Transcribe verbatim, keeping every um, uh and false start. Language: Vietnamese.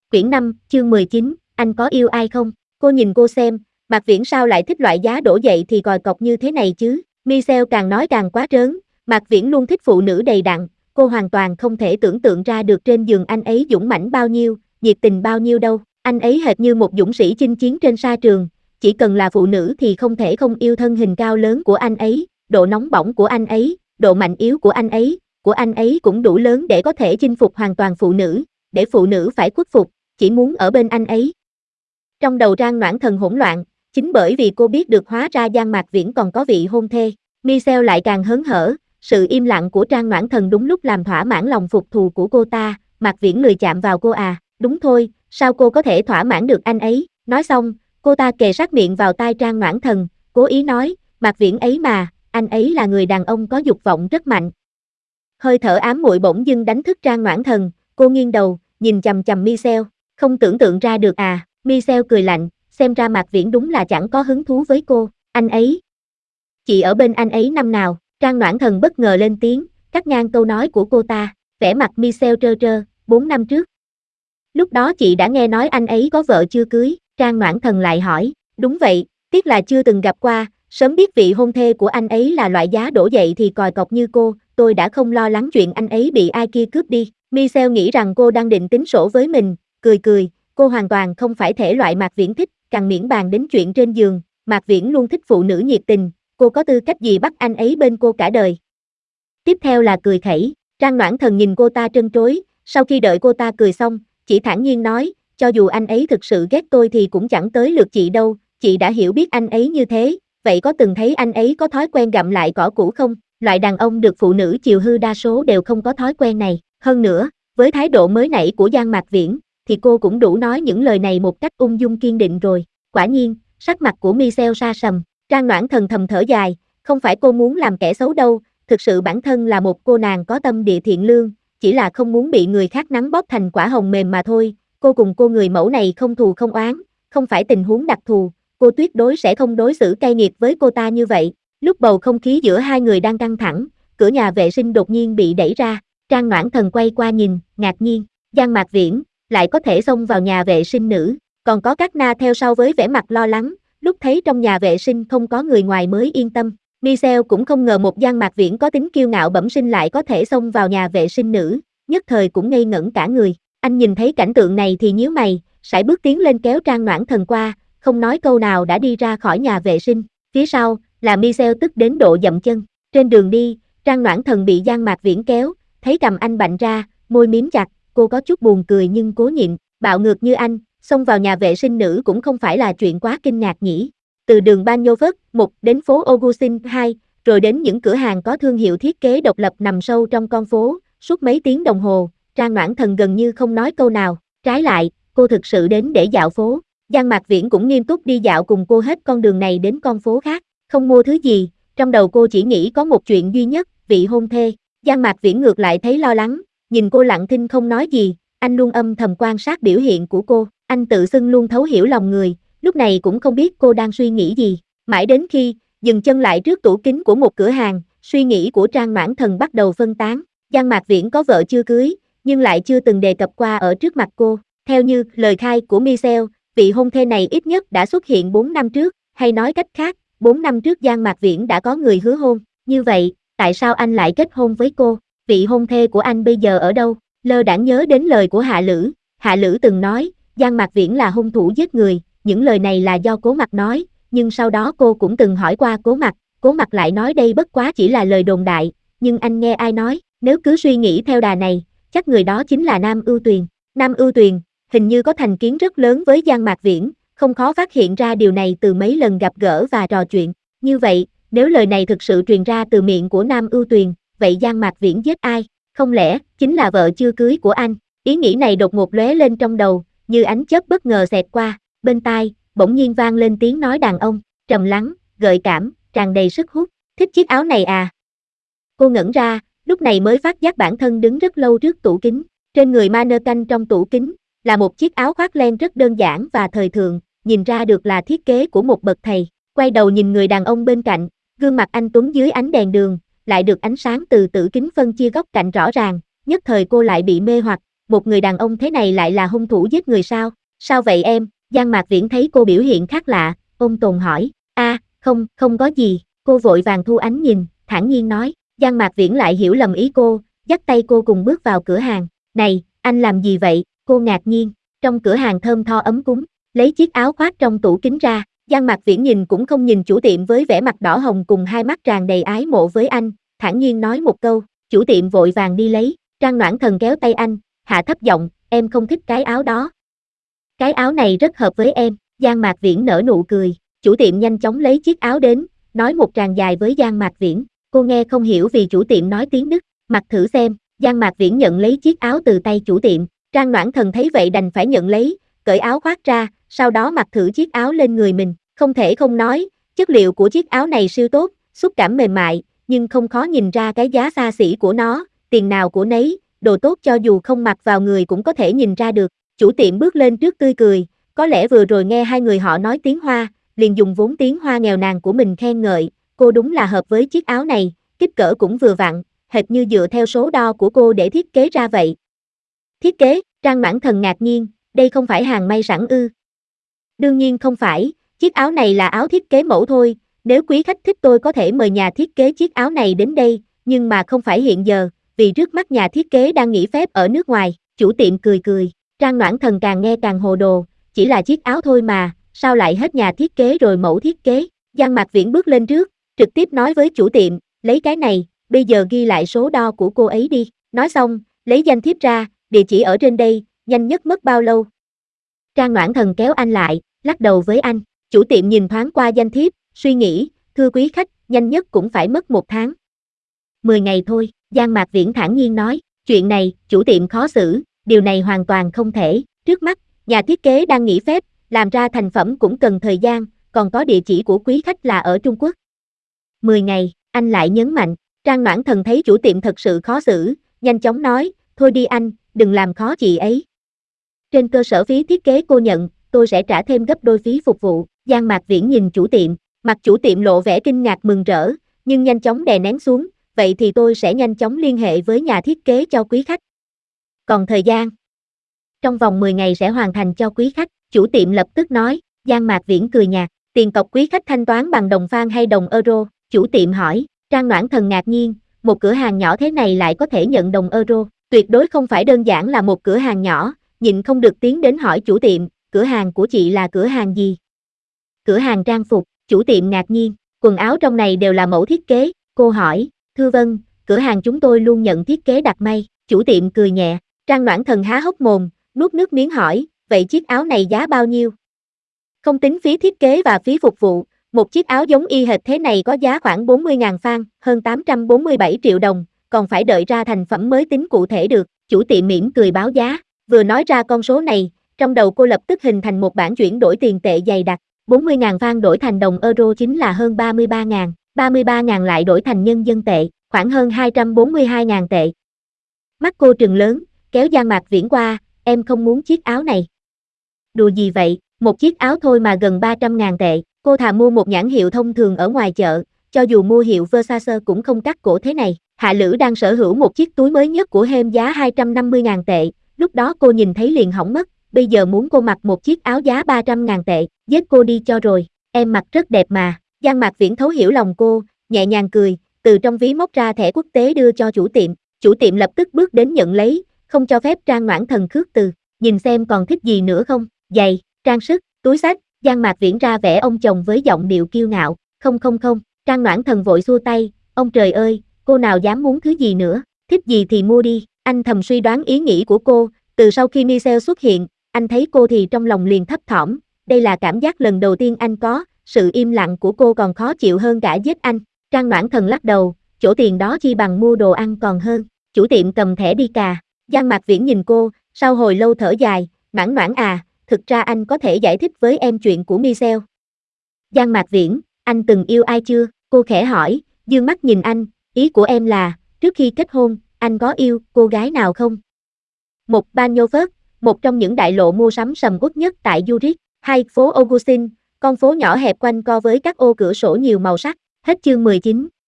Quyển năm, chương mười chín, anh có yêu ai không? Cô nhìn cô xem, Mạc Viễn sao lại thích loại giá đổ dậy thì còi cọc như thế này chứ? Michelle càng nói càng quá trớn, Mạc Viễn luôn thích phụ nữ đầy đặn, cô hoàn toàn không thể tưởng tượng ra được trên giường anh ấy dũng mãnh bao nhiêu, nhiệt tình bao nhiêu đâu. Anh ấy hệt như một dũng sĩ chinh chiến trên sa trường, chỉ cần là phụ nữ thì không thể không yêu thân hình cao lớn của anh ấy, độ nóng bỏng của anh ấy, độ mạnh yếu của anh ấy, của anh ấy cũng đủ lớn để có thể chinh phục hoàn toàn phụ nữ, để phụ nữ phải khuất phục, chỉ muốn ở bên anh ấy. Trong đầu Trang Noãn Thần hỗn loạn, chính bởi vì cô biết được hóa ra Giang Mạc Viễn còn có vị hôn thê. Michelle lại càng hớn hở, sự im lặng của Trang Noãn Thần đúng lúc làm thỏa mãn lòng phục thù của cô ta. Mạc Viễn lười chạm vào cô à? Đúng thôi, sao cô có thể thỏa mãn được anh ấy? Nói xong, cô ta kề sát miệng vào tai Trang Noãn Thần, cố ý nói, Mạc Viễn ấy mà, anh ấy là người đàn ông có dục vọng rất mạnh. Hơi thở ám muội bỗng dưng đánh thức Trang Noãn Thần, cô nghiêng đầu, nhìn chằm chằm Michelle, không tưởng tượng ra được à? Michelle cười lạnh, xem ra Mạc Viễn đúng là chẳng có hứng thú với cô. Anh ấy, chị ở bên anh ấy năm nào? Trang Noãn Thần bất ngờ lên tiếng, cắt ngang câu nói của cô ta. Vẻ mặt Michelle trơ trơ, bốn năm trước. Lúc đó chị đã nghe nói anh ấy có vợ chưa cưới. Trang Noãn Thần lại hỏi, đúng vậy, tiếc là chưa từng gặp qua, sớm biết vị hôn thê của anh ấy là loại giá đổ dậy thì còi cọc như cô, tôi đã không lo lắng chuyện anh ấy bị ai kia cướp đi. Michelle nghĩ rằng cô đang định tính sổ với mình, cười cười, cô hoàn toàn không phải thể loại Mạc Viễn thích, càng miễn bàn đến chuyện trên giường, Mạc Viễn luôn thích phụ nữ nhiệt tình, cô có tư cách gì bắt anh ấy bên cô cả đời. Tiếp theo là cười khẩy, Trang Noãn Thần nhìn cô ta trân trối, sau khi đợi cô ta cười xong, chỉ thản nhiên nói, cho dù anh ấy thực sự ghét tôi thì cũng chẳng tới lượt chị đâu, chị đã hiểu biết anh ấy như thế, vậy có từng thấy anh ấy có thói quen gặm lại cỏ cũ không? Loại đàn ông được phụ nữ chiều hư đa số đều không có thói quen này, hơn nữa, với thái độ mới nãy của Giang Mạc Viễn, thì cô cũng đủ nói những lời này một cách ung dung kiên định rồi. Quả nhiên, sắc mặt của Michelle sa sầm, Trang Noãn Thần thầm thở dài, không phải cô muốn làm kẻ xấu đâu, thực sự bản thân là một cô nàng có tâm địa thiện lương, chỉ là không muốn bị người khác nắn bóp thành quả hồng mềm mà thôi. Cô cùng cô người mẫu này không thù không oán, không phải tình huống đặc thù, cô tuyệt đối sẽ không đối xử cay nghiệt với cô ta như vậy. Lúc bầu không khí giữa hai người đang căng thẳng, cửa nhà vệ sinh đột nhiên bị đẩy ra, Trang Noãn Thần quay qua nhìn, ngạc nhiên, Giang Mạc Viễn lại có thể xông vào nhà vệ sinh nữ, còn có Cát Na theo sau với vẻ mặt lo lắng, lúc thấy trong nhà vệ sinh không có người ngoài mới yên tâm. Michelle cũng không ngờ một Giang Mạc Viễn có tính kiêu ngạo bẩm sinh lại có thể xông vào nhà vệ sinh nữ, nhất thời cũng ngây ngẩn cả người. Anh nhìn thấy cảnh tượng này thì nhíu mày, sải bước tiến lên kéo Trang Noãn Thần qua, không nói câu nào đã đi ra khỏi nhà vệ sinh. Phía sau là Michelle tức đến độ dậm chân. Trên đường đi, Trang Noãn Thần bị Giang Mạc Viễn kéo, thấy cầm anh bạnh ra, môi miếm chặt, cô có chút buồn cười nhưng cố nhịn. Bạo ngược như anh, xông vào nhà vệ sinh nữ cũng không phải là chuyện quá kinh ngạc nhỉ. Từ đường Banyovet một đến phố Augustin hai, rồi đến những cửa hàng có thương hiệu thiết kế độc lập nằm sâu trong con phố, suốt mấy tiếng đồng hồ, Trang Noãn Thần gần như không nói câu nào. Trái lại, cô thực sự đến để dạo phố. Giang Mạc Viễn cũng nghiêm túc đi dạo cùng cô hết con đường này đến con phố khác, không mua thứ gì, trong đầu cô chỉ nghĩ có một chuyện duy nhất, vị hôn thê. Giang Mạc Viễn ngược lại thấy lo lắng, nhìn cô lặng thinh không nói gì, anh luôn âm thầm quan sát biểu hiện của cô, anh tự xưng luôn thấu hiểu lòng người, lúc này cũng không biết cô đang suy nghĩ gì. Mãi đến khi dừng chân lại trước tủ kính của một cửa hàng, suy nghĩ của Trang Noãn Thần bắt đầu phân tán. Giang Mạc Viễn có vợ chưa cưới, nhưng lại chưa từng đề cập qua ở trước mặt cô. Theo như lời khai của Michelle, vị hôn thê này ít nhất đã xuất hiện bốn năm trước, hay nói cách khác, bốn năm trước Giang Mạc Viễn đã có người hứa hôn. Như vậy, tại sao anh lại kết hôn với cô? Vị hôn thê của anh bây giờ ở đâu? Lơ đãng nhớ đến lời của Hạ Lữ, Hạ Lữ từng nói, Giang Mạc Viễn là hung thủ giết người, những lời này là do Cố Mặc nói, nhưng sau đó cô cũng từng hỏi qua Cố Mặc, Cố Mặc lại nói đây bất quá chỉ là lời đồn đại, nhưng anh nghe ai nói, nếu cứ suy nghĩ theo đà này, chắc người đó chính là Nam Ưu Tuyền. Nam Ưu Tuyền, hình như có thành kiến rất lớn với Giang Mạc Viễn, không khó phát hiện ra điều này từ mấy lần gặp gỡ và trò chuyện. Như vậy, nếu lời này thực sự truyền ra từ miệng của Nam Ưu Tuyền, vậy Giang Mạc Viễn giết ai? Không lẽ chính là vợ chưa cưới của anh? Ý nghĩ này đột ngột lóe lên trong đầu, như ánh chớp bất ngờ xẹt qua. Bên tai bỗng nhiên vang lên tiếng nói đàn ông, trầm lắng, gợi cảm, tràn đầy sức hút. Thích chiếc áo này à? Cô ngẩn ra, lúc này mới phát giác bản thân đứng rất lâu trước tủ kính. Trên người mannequin trong tủ kính là một chiếc áo khoác len rất đơn giản và thời thượng, nhìn ra được là thiết kế của một bậc thầy. Quay đầu nhìn người đàn ông bên cạnh, gương mặt anh tuấn dưới ánh đèn đường, lại được ánh sáng từ tử kính phân chia góc cạnh rõ ràng, nhất thời cô lại bị mê hoặc, một người đàn ông thế này lại là hung thủ giết người sao? Sao vậy em? Giang Mạc Viễn thấy cô biểu hiện khác lạ, ôn tồn hỏi. A, à, không, không có gì, cô vội vàng thu ánh nhìn, thản nhiên nói. Giang Mạc Viễn lại hiểu lầm ý cô, dắt tay cô cùng bước vào cửa hàng. Này, anh làm gì vậy? Cô ngạc nhiên. Trong cửa hàng thơm tho ấm cúng, lấy chiếc áo khoác trong tủ kính ra. Giang Mạc Viễn nhìn cũng không nhìn chủ tiệm với vẻ mặt đỏ hồng cùng hai mắt tràn đầy ái mộ với anh, thản nhiên nói một câu. Chủ tiệm vội vàng đi lấy. Trang Noãn Thần kéo tay anh, hạ thấp giọng, em không thích cái áo đó. Cái áo này rất hợp với em. Giang Mạc Viễn nở nụ cười. Chủ tiệm nhanh chóng lấy chiếc áo đến, nói một tràng dài với Giang Mạc Viễn. Cô nghe không hiểu vì chủ tiệm nói tiếng Đức. Mặc thử xem. Giang Mạc Viễn nhận lấy chiếc áo từ tay chủ tiệm. Trang Noãn Thần thấy vậy đành phải nhận lấy, cởi áo khoác ra, sau đó mặc thử chiếc áo lên người mình. Không thể không nói, chất liệu của chiếc áo này siêu tốt, xúc cảm mềm mại, nhưng không khó nhìn ra cái giá xa xỉ của nó, tiền nào của nấy, đồ tốt cho dù không mặc vào người cũng có thể nhìn ra được. Chủ tiệm bước lên trước tươi cười, có lẽ vừa rồi nghe hai người họ nói tiếng Hoa, liền dùng vốn tiếng Hoa nghèo nàn của mình khen ngợi, cô đúng là hợp với chiếc áo này, kích cỡ cũng vừa vặn, hệt như dựa theo số đo của cô để thiết kế ra vậy. Thiết kế? Trang Noãn Thần ngạc nhiên, đây không phải hàng may sẵn ư? Đương nhiên không phải, chiếc áo này là áo thiết kế mẫu thôi, nếu quý khách thích tôi có thể mời nhà thiết kế chiếc áo này đến đây, nhưng mà không phải hiện giờ, vì trước mắt nhà thiết kế đang nghỉ phép ở nước ngoài. Chủ tiệm cười cười, Trang Noãn Thần càng nghe càng hồ đồ, chỉ là chiếc áo thôi mà, sao lại hết nhà thiết kế rồi mẫu thiết kế? Giang Mạc Viễn bước lên trước, trực tiếp nói với chủ tiệm, lấy cái này, bây giờ ghi lại số đo của cô ấy đi. Nói xong, lấy danh thiếp ra, địa chỉ ở trên đây, nhanh nhất mất bao lâu? Trang Noãn Thần kéo anh lại, lắc đầu với anh. Chủ tiệm nhìn thoáng qua danh thiếp, suy nghĩ, thưa quý khách, nhanh nhất cũng phải mất một tháng. Mười ngày thôi, Giang Mạc Viễn thản nhiên nói, chuyện này, chủ tiệm khó xử, điều này hoàn toàn không thể, trước mắt, nhà thiết kế đang nghỉ phép, làm ra thành phẩm cũng cần thời gian, còn có địa chỉ của quý khách là ở Trung Quốc. Mười ngày, anh lại nhấn mạnh, Trang Noãn Thần thấy chủ tiệm thật sự khó xử, nhanh chóng nói, thôi đi anh, đừng làm khó chị ấy. Trên cơ sở phí thiết kế cô nhận, tôi sẽ trả thêm gấp đôi phí phục vụ. Giang Mạc Viễn nhìn chủ tiệm, mặt chủ tiệm lộ vẻ kinh ngạc mừng rỡ, nhưng nhanh chóng đè nén xuống, vậy thì tôi sẽ nhanh chóng liên hệ với nhà thiết kế cho quý khách. Còn thời gian? Trong vòng mười ngày sẽ hoàn thành cho quý khách, chủ tiệm lập tức nói. Giang Mạc Viễn cười nhạt, tiền cọc quý khách thanh toán bằng đồng Phan hay đồng euro? Chủ tiệm hỏi. Trang Noãn Thần ngạc nhiên, một cửa hàng nhỏ thế này lại có thể nhận đồng euro, tuyệt đối không phải đơn giản là một cửa hàng nhỏ, nhịn không được tiến đến hỏi chủ tiệm, cửa hàng của chị là cửa hàng gì? Cửa hàng trang phục. Chủ tiệm ngạc nhiên, quần áo trong này đều là mẫu thiết kế. Cô hỏi, thưa vâng, cửa hàng chúng tôi luôn nhận thiết kế đặt may. Chủ tiệm cười nhẹ. Trang Noãn Thần há hốc mồm, nuốt nước miếng hỏi, vậy chiếc áo này giá bao nhiêu? Không tính phí thiết kế và phí phục vụ, một chiếc áo giống y hệt thế này có giá khoảng bốn mươi nghìn Phan, hơn tám trăm bốn mươi bảy triệu đồng, còn phải đợi ra thành phẩm mới tính cụ thể được. Chủ tiệm mỉm cười báo giá, vừa nói ra con số này, trong đầu cô lập tức hình thành một bảng chuyển đổi tiền tệ dày đặc. bốn mươi nghìn Phan đổi thành đồng euro chính là hơn ba mươi ba nghìn, ba mươi ba nghìn lại đổi thành nhân dân tệ, khoảng hơn hai trăm bốn mươi hai nghìn tệ. Mắt cô trừng lớn, kéo Giang Mạc Viễn qua, em không muốn chiếc áo này. Đùa gì vậy, một chiếc áo thôi mà gần ba trăm nghìn tệ, cô thà mua một nhãn hiệu thông thường ở ngoài chợ, cho dù mua hiệu Versace cũng không cắt cổ thế này. Hạ Lữ đang sở hữu một chiếc túi mới nhất của Hem giá hai trăm năm mươi nghìn tệ, lúc đó cô nhìn thấy liền hỏng mất, bây giờ muốn cô mặc một chiếc áo giá ba trăm nghìn tệ, giết cô đi cho rồi, em mặc rất đẹp mà. Giang Mạc Viễn thấu hiểu lòng cô, nhẹ nhàng cười, từ trong ví móc ra thẻ quốc tế đưa cho chủ tiệm, chủ tiệm lập tức bước đến nhận lấy, không cho phép Trang Noãn Thần khước từ, nhìn xem còn thích gì nữa không, giày, trang sức, túi xách. Giang Mạc Viễn ra vẻ ông chồng với giọng điệu kiêu ngạo, không không không, Trang Noãn Thần vội xua tay, ông trời ơi, cô nào dám muốn thứ gì nữa, thích gì thì mua đi. Anh thầm suy đoán ý nghĩ của cô, từ sau khi Michelle xuất hiện, anh thấy cô thì trong lòng liền thấp thỏm, đây là cảm giác lần đầu tiên anh có, sự im lặng của cô còn khó chịu hơn cả giết anh. Trang Noãn Thần lắc đầu, chỗ tiền đó chi bằng mua đồ ăn còn hơn. Chủ tiệm cầm thẻ đi cà. Giang Mạc Viễn nhìn cô, sau hồi lâu thở dài, Noãn Noãn à, thực ra anh có thể giải thích với em chuyện của Michelle. Giang Mạc Viễn, anh từng yêu ai chưa? Cô khẽ hỏi, dương mắt nhìn anh, ý của em là, trước khi kết hôn, anh có yêu cô gái nào không? Một Bahnhofert, một trong những đại lộ mua sắm sầm uất nhất tại Zurich, hai phố Augustin, con phố nhỏ hẹp quanh co với các ô cửa sổ nhiều màu sắc. Hết chương mười chín.